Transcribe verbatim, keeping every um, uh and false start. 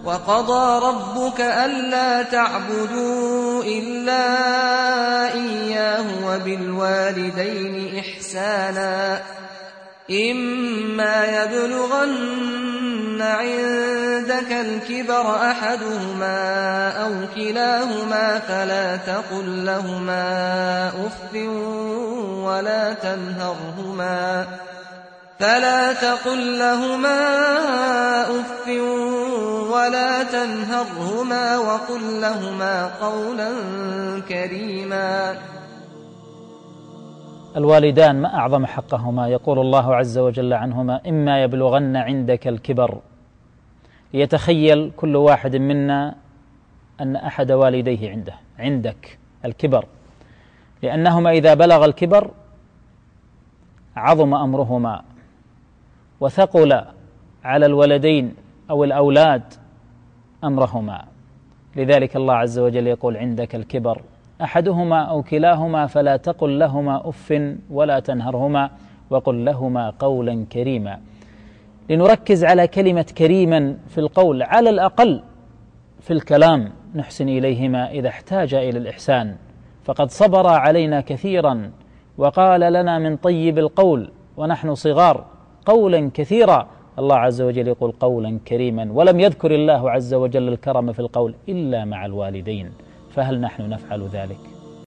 وقضى ربك ألا تعبدوا إلا إياه وبالوالدين إحسانا إما يبلغن عندك الكبر أحدهما أو كلاهما فلا تقل لهما أف ولا تنهرهما فلا تقل لهما أف ولا تنهرهما وقل لهما قولا كريما. الوالدان ما أعظم حقهما، يقول الله عز وجل عنهما: إما يبلغن عندك الكبر. يتخيل كل واحد منا أن أحد والديه عنده عندك الكبر، لأنهما إذا بلغ الكبر عظم أمرهما وثقل على الولدين أو الأولاد أمرهما. لذلك الله عز وجل يقول: عندك الكبر أحدهما أو كلاهما فلا تقل لهما أف ولا تنهرهما وقل لهما قولا كريما. لنركز على كلمة كريما في القول، على الأقل في الكلام نحسن إليهما إذا احتاج إلى الإحسان، فقد صبر علينا كثيرا وقال لنا من طيب القول ونحن صغار قولا كثيرا. الله عز وجل يقول قولا كريما، ولم يذكر الله عز وجل الكرم في القول إلا مع الوالدين، فهل نحن نفعل ذلك؟